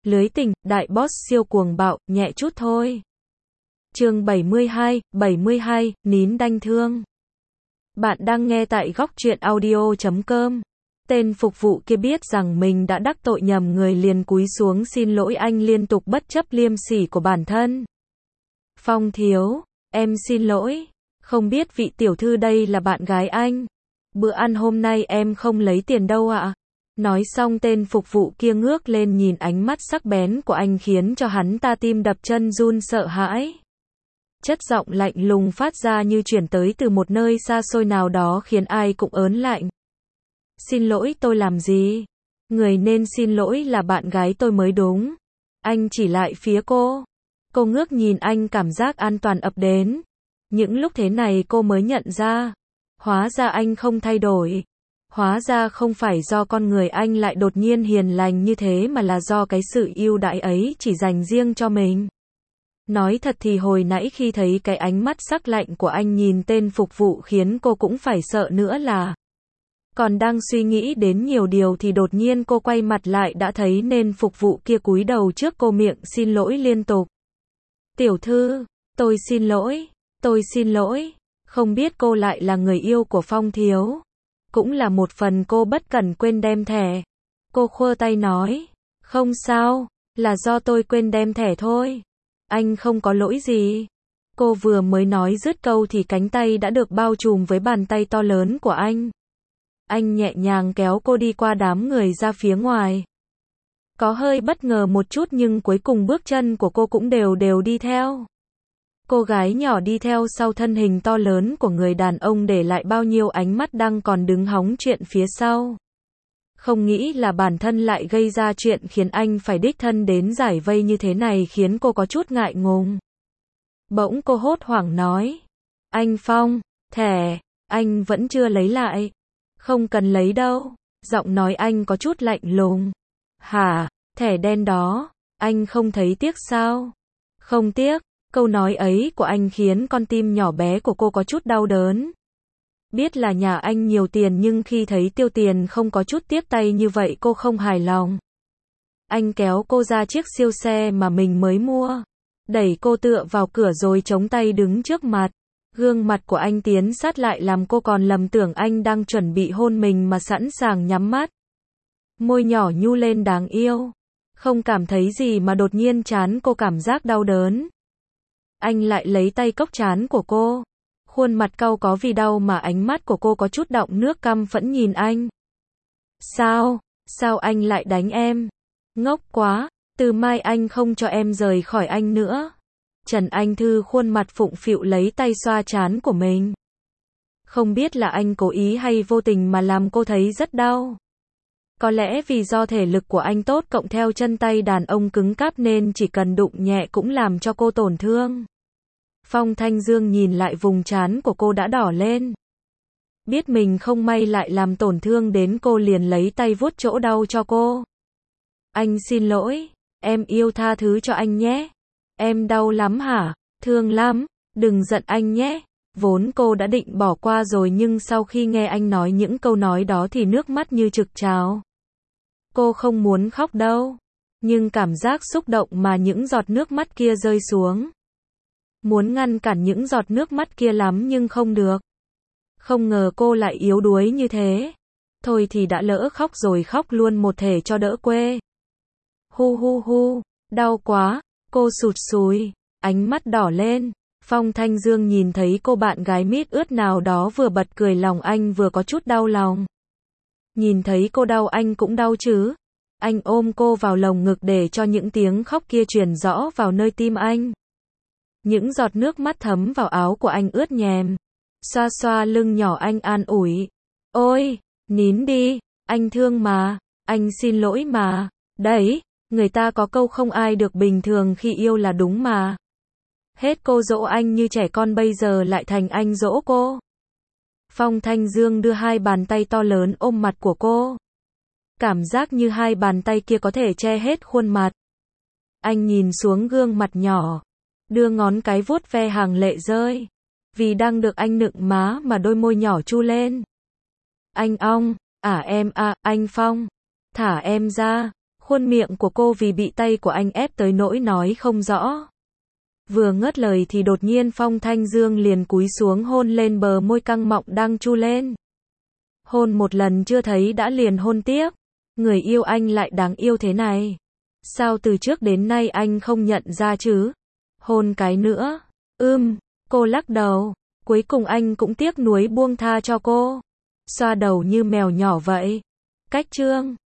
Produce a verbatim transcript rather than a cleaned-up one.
Lưới tình, đại boss siêu cuồng bạo, nhẹ chút thôi. Chương bảy mươi hai, bảy mươi hai, nín đanh thương. Bạn đang nghe tại góc truyện audio chấm com. Tên phục vụ kia biết rằng mình đã đắc tội nhầm người liền cúi xuống xin lỗi anh liên tục bất chấp liêm sỉ của bản thân. Phong thiếu, em xin lỗi. Không biết vị tiểu thư đây là bạn gái anh. Bữa ăn hôm nay em không lấy tiền đâu ạ. Nói xong tên phục vụ kia ngước lên nhìn ánh mắt sắc bén của anh khiến cho hắn ta tim đập chân run sợ hãi. Chất giọng lạnh lùng phát ra như chuyển tới từ một nơi xa xôi nào đó khiến ai cũng ớn lạnh. Xin lỗi tôi làm gì? Người nên xin lỗi là bạn gái tôi mới đúng. Anh chỉ lại phía cô. Cô ngước nhìn anh cảm giác an toàn ập đến. Những lúc thế này cô mới nhận ra. Hóa ra anh không thay đổi. Hóa ra không phải do con người anh lại đột nhiên hiền lành như thế mà là do cái sự ưu đãi ấy chỉ dành riêng cho mình. Nói thật thì hồi nãy khi thấy cái ánh mắt sắc lạnh của anh nhìn tên phục vụ khiến cô cũng phải sợ nữa là. Còn đang suy nghĩ đến nhiều điều thì đột nhiên cô quay mặt lại đã thấy nên phục vụ kia cúi đầu trước cô miệng xin lỗi liên tục. Tiểu thư, tôi xin lỗi, tôi xin lỗi, không biết cô lại là người yêu của Phong thiếu. Cũng là một phần cô bất cẩn quên đem thẻ. Cô khua tay nói, không sao, là do tôi quên đem thẻ thôi. Anh không có lỗi gì. Cô vừa mới nói dứt câu thì cánh tay đã được bao trùm với bàn tay to lớn của anh. Anh nhẹ nhàng kéo cô đi qua đám người ra phía ngoài. Có hơi bất ngờ một chút nhưng cuối cùng bước chân của cô cũng đều đều đi theo. Cô gái nhỏ đi theo sau thân hình to lớn của người đàn ông để lại bao nhiêu ánh mắt đang còn đứng hóng chuyện phía sau. Không nghĩ là bản thân lại gây ra chuyện khiến anh phải đích thân đến giải vây như thế này khiến cô có chút ngại ngùng. Bỗng cô hốt hoảng nói. Anh Phong, thẻ, anh vẫn chưa lấy lại. Không cần lấy đâu. Giọng nói anh có chút lạnh lùng. Hả, thẻ đen đó, anh không thấy tiếc sao? Không tiếc. Câu nói ấy của anh khiến con tim nhỏ bé của cô có chút đau đớn. Biết là nhà anh nhiều tiền nhưng khi thấy tiêu tiền không có chút tiếp tay như vậy cô không hài lòng. Anh kéo cô ra chiếc siêu xe mà mình mới mua. Đẩy cô tựa vào cửa rồi chống tay đứng trước mặt. Gương mặt của anh tiến sát lại làm cô còn lầm tưởng anh đang chuẩn bị hôn mình mà sẵn sàng nhắm mắt. Môi nhỏ nhu lên đáng yêu. Không cảm thấy gì mà đột nhiên trán cô cảm giác đau đớn. Anh lại lấy tay cốc trán của cô. Khuôn mặt cau có vì đau mà ánh mắt của cô có chút đọng nước căm phẫn nhìn anh. Sao? Sao anh lại đánh em? Ngốc quá, từ mai anh không cho em rời khỏi anh nữa. Trần Anh Thư khuôn mặt phụng phịu lấy tay xoa trán của mình. Không biết là anh cố ý hay vô tình mà làm cô thấy rất đau. Có lẽ vì do thể lực của anh tốt cộng theo chân tay đàn ông cứng cáp nên chỉ cần đụng nhẹ cũng làm cho cô tổn thương. Phong Thanh Dương nhìn lại vùng trán của cô đã đỏ lên. Biết mình không may lại làm tổn thương đến cô liền lấy tay vuốt chỗ đau cho cô. Anh xin lỗi, em yêu tha thứ cho anh nhé. Em đau lắm hả? Thương lắm, đừng giận anh nhé. Vốn cô đã định bỏ qua rồi nhưng sau khi nghe anh nói những câu nói đó thì nước mắt như trực trào. Cô không muốn khóc đâu, nhưng cảm giác xúc động mà những giọt nước mắt kia rơi xuống. Muốn ngăn cản những giọt nước mắt kia lắm nhưng không được. Không ngờ cô lại yếu đuối như thế. Thôi thì đã lỡ khóc rồi khóc luôn một thể cho đỡ quê. Hu hu hu, đau quá, cô sụt sùi, ánh mắt đỏ lên. Phong Thanh Dương nhìn thấy cô bạn gái mít ướt nào đó vừa bật cười lòng anh vừa có chút đau lòng. Nhìn thấy cô đau anh cũng đau chứ. Anh ôm cô vào lồng ngực để cho những tiếng khóc kia truyền rõ vào nơi tim anh. Những giọt nước mắt thấm vào áo của anh ướt nhèm. Xoa xoa lưng nhỏ anh an ủi. Ôi, nín đi, anh thương mà, anh xin lỗi mà. Đấy, người ta có câu không ai được bình thường khi yêu là đúng mà. Hết cô dỗ anh như trẻ con bây giờ lại thành anh dỗ cô. Phong Thanh Dương đưa hai bàn tay to lớn ôm mặt của cô. Cảm giác như hai bàn tay kia có thể che hết khuôn mặt. Anh nhìn xuống gương mặt nhỏ. Đưa ngón cái vuốt ve hàng lệ rơi. Vì đang được anh nựng má mà đôi môi nhỏ chu lên. Anh ong, à em à, anh Phong. Thả em ra. Khuôn miệng của cô vì bị tay của anh ép tới nỗi nói không rõ. Vừa ngớt lời thì đột nhiên Phong Thanh Dương liền cúi xuống hôn lên bờ môi căng mọng đang chu lên. Hôn một lần chưa thấy đã liền hôn tiếp. Người yêu anh lại đáng yêu thế này. Sao từ trước đến nay anh không nhận ra chứ? Hôn cái nữa. Ưm, cô lắc đầu. Cuối cùng anh cũng tiếc nuối buông tha cho cô. Xoa đầu như mèo nhỏ vậy. Cách chương